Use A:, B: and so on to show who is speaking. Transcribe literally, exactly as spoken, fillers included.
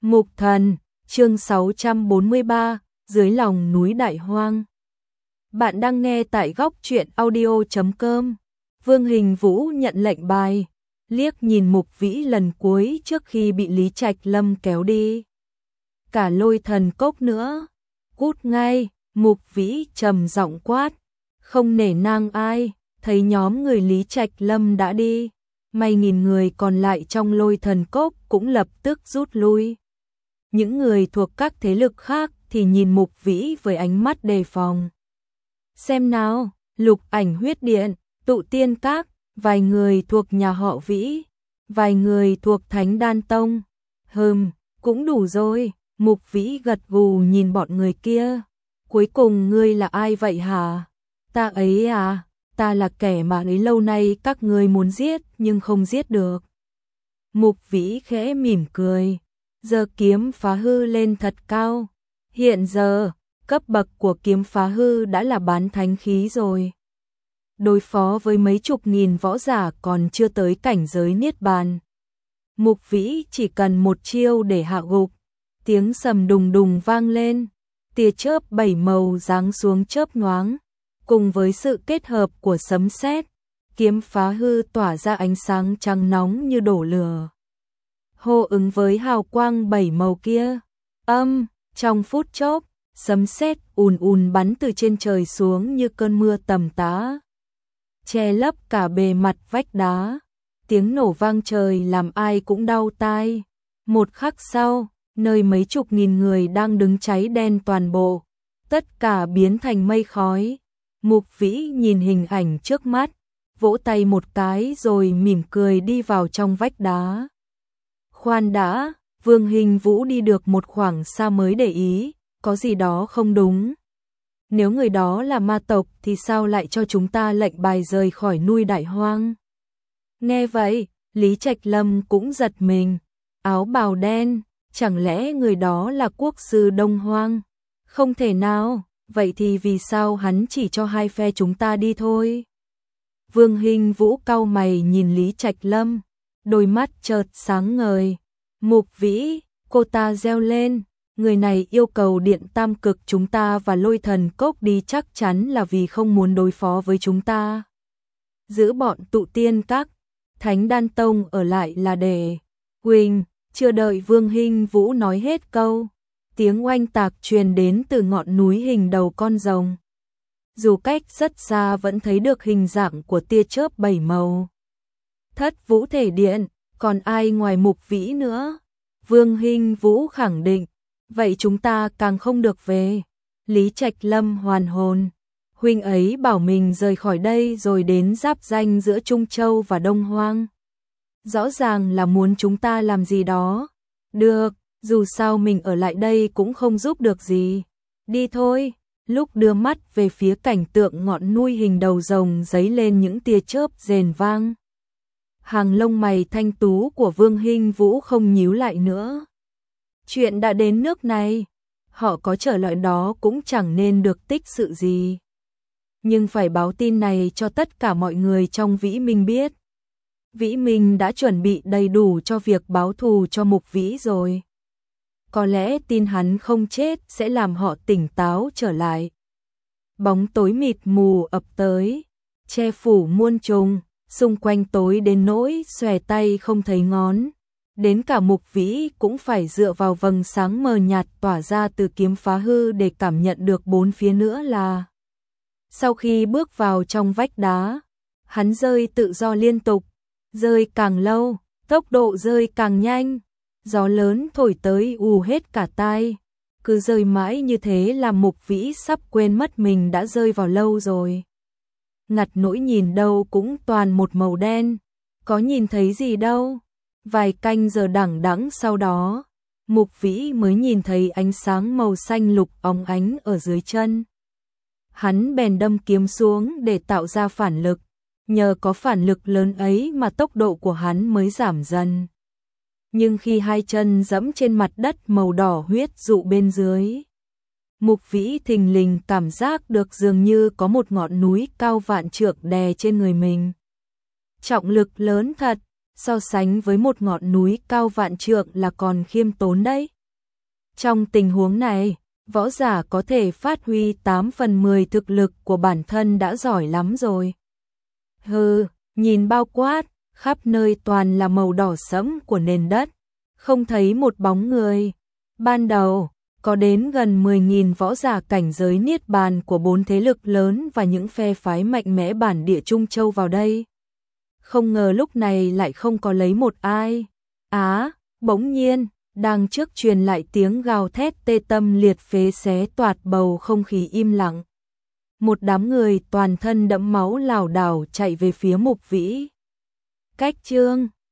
A: Mục Thần, chương sáu trăm bốn mươi ba, dưới lòng núi Đại Hoang. Bạn đang nghe tại góc truyện audio chấm com. Vương Hình Vũ nhận lệnh bài, liếc nhìn Mục Vĩ lần cuối trước khi bị Lý Trạch Lâm kéo đi. Cả Lôi Thần Cốc nữa, cút ngay, Mục Vĩ trầm giọng quát, không nể nang ai, thấy nhóm người Lý Trạch Lâm đã đi, may nghìn người còn lại trong Lôi Thần Cốc cũng lập tức rút lui. Những người thuộc các thế lực khác thì nhìn Mục Vĩ với ánh mắt đề phòng. Xem nào, Lục Ảnh Huyết Điện, Tụ Tiên Các, vài người thuộc nhà họ Vĩ, vài người thuộc Thánh Đan Tông. Hừm, cũng đủ rồi, Mục Vĩ gật gù nhìn bọn người kia. Cuối cùng ngươi là ai vậy hả? Ta ấy à, ta là kẻ mà ấy lâu nay các ngươi muốn giết nhưng không giết được. Mục Vĩ khẽ mỉm cười, giơ kiếm phá hư lên thật cao. Hiện giờ, cấp bậc của kiếm phá hư đã là bán thánh khí rồi. Đối phó với mấy chục nghìn võ giả còn chưa tới cảnh giới niết bàn. Mục Vĩ chỉ cần một chiêu để hạ gục. Tiếng sầm đùng đùng vang lên, tia chớp bảy màu giáng xuống chớp nhoáng, cùng với sự kết hợp của sấm sét, kiếm phá hư tỏa ra ánh sáng trắng nóng như đổ lửa. Hô ứng với hào quang bảy màu kia, âm, trong phút chốc, sấm sét ùn ùn bắn từ trên trời xuống như cơn mưa tầm tã, che lấp cả bề mặt vách đá. Tiếng nổ vang trời làm ai cũng đau tai. Một khắc sau, nơi mấy chục nghìn người đang đứng cháy đen toàn bộ, tất cả biến thành mây khói. Mục Vĩ nhìn hình ảnh trước mắt, vỗ tay một cái rồi mỉm cười đi vào trong vách đá. Khoan đã, Vương Hình Vũ đi được một khoảng xa mới để ý, có gì đó không đúng. Nếu người đó là ma tộc thì sao lại cho chúng ta lệnh bài rời khỏi núi Đại Hoang? Nghe vậy, Lý Trạch Lâm cũng giật mình, áo bào đen, chẳng lẽ người đó là quốc sư Đông Hoang? Không thể nào, vậy thì vì sao hắn chỉ cho hai phe chúng ta đi thôi? Vương Hình Vũ cau mày nhìn Lý Trạch Lâm, đôi mắt chợt sáng ngời. Mục Vĩ, cô ta reo lên, người này yêu cầu Điện Tam Cực chúng ta và Lôi Thần Cốc đi chắc chắn là vì không muốn đối phó với chúng ta. Giữ bọn Tụ Tiên Các, Thánh Đan Tông ở lại là để... Quỳnh, chưa đợi Vương Hình Vũ nói hết câu, tiếng oanh tạc truyền đến từ ngọn núi hình đầu con rồng. Dù cách rất xa vẫn thấy được hình dạng của tia chớp bảy màu. Thất Vũ Thể Điện, còn ai ngoài Mục Vĩ nữa? Vương Hình Vũ khẳng định, vậy chúng ta càng không được về. Lý Trạch Lâm hoàn hồn, huynh ấy bảo mình rời khỏi đây rồi đến giáp ranh giữa Trung Châu và Đông Hoang. Rõ ràng là muốn chúng ta làm gì đó. Được, dù sao mình ở lại đây cũng không giúp được gì. Đi thôi. Lúc đưa mắt về phía cảnh tượng ngọn núi hình đầu rồng giấy lên những tia chớp rền vang. Hàng lông mày thanh tú của Vương Hình Vũ không nhíu lại nữa. Chuyện đã đến nước này, họ có trở lại đó cũng chẳng nên được tích sự gì. Nhưng phải báo tin này cho tất cả mọi người trong Vĩ Minh biết. Vĩ Minh đã chuẩn bị đầy đủ cho việc báo thù cho Mục Vĩ rồi. Có lẽ tin hắn không chết sẽ làm họ tỉnh táo trở lại. Bóng tối mịt mù ập tới, che phủ muôn trùng, xung quanh tối đến nỗi xòe tay không thấy ngón. Đến cả Mục Vĩ cũng phải dựa vào vầng sáng mờ nhạt tỏa ra từ kiếm phá hư để cảm nhận được bốn phía nữa là. Sau khi bước vào trong vách đá, hắn rơi tự do liên tục, rơi càng lâu, tốc độ rơi càng nhanh. Gió lớn thổi tới ù hết cả tai, cứ rơi mãi như thế làm Mục Vĩ sắp quên mất mình đã rơi vào lâu rồi. Ngặt nỗi nhìn đâu cũng toàn một màu đen, có nhìn thấy gì đâu. Vài canh giờ đằng đẵng sau đó, Mục Vĩ mới nhìn thấy ánh sáng màu xanh lục óng ánh ở dưới chân. Hắn bèn đâm kiếm xuống để tạo ra phản lực, nhờ có phản lực lớn ấy mà tốc độ của hắn mới giảm dần. Nhưng khi hai chân dẫm trên mặt đất màu đỏ huyết dụ bên dưới, Mục Vĩ thình lình cảm giác được dường như có một ngọn núi cao vạn trượng đè trên người mình. Trọng lực lớn thật, so sánh với một ngọn núi cao vạn trượng là còn khiêm tốn đấy. Trong tình huống này, võ giả có thể phát huy tám phần mười thực lực của bản thân đã giỏi lắm rồi. Hừ, nhìn bao quát, khắp nơi toàn là màu đỏ sẫm của nền đất, không thấy một bóng người. Ban đầu, có đến gần mười nghìn võ giả cảnh giới niết bàn của bốn thế lực lớn và những phe phái mạnh mẽ bản địa Trung Châu vào đây. Không ngờ lúc này lại không có lấy một ai. Á, bỗng nhiên, đang trước truyền lại tiếng gào thét tê tâm liệt phế xé toạc bầu không khí im lặng. Một đám người toàn thân đẫm máu lảo đảo chạy về phía Mục Vĩ. Cách Chương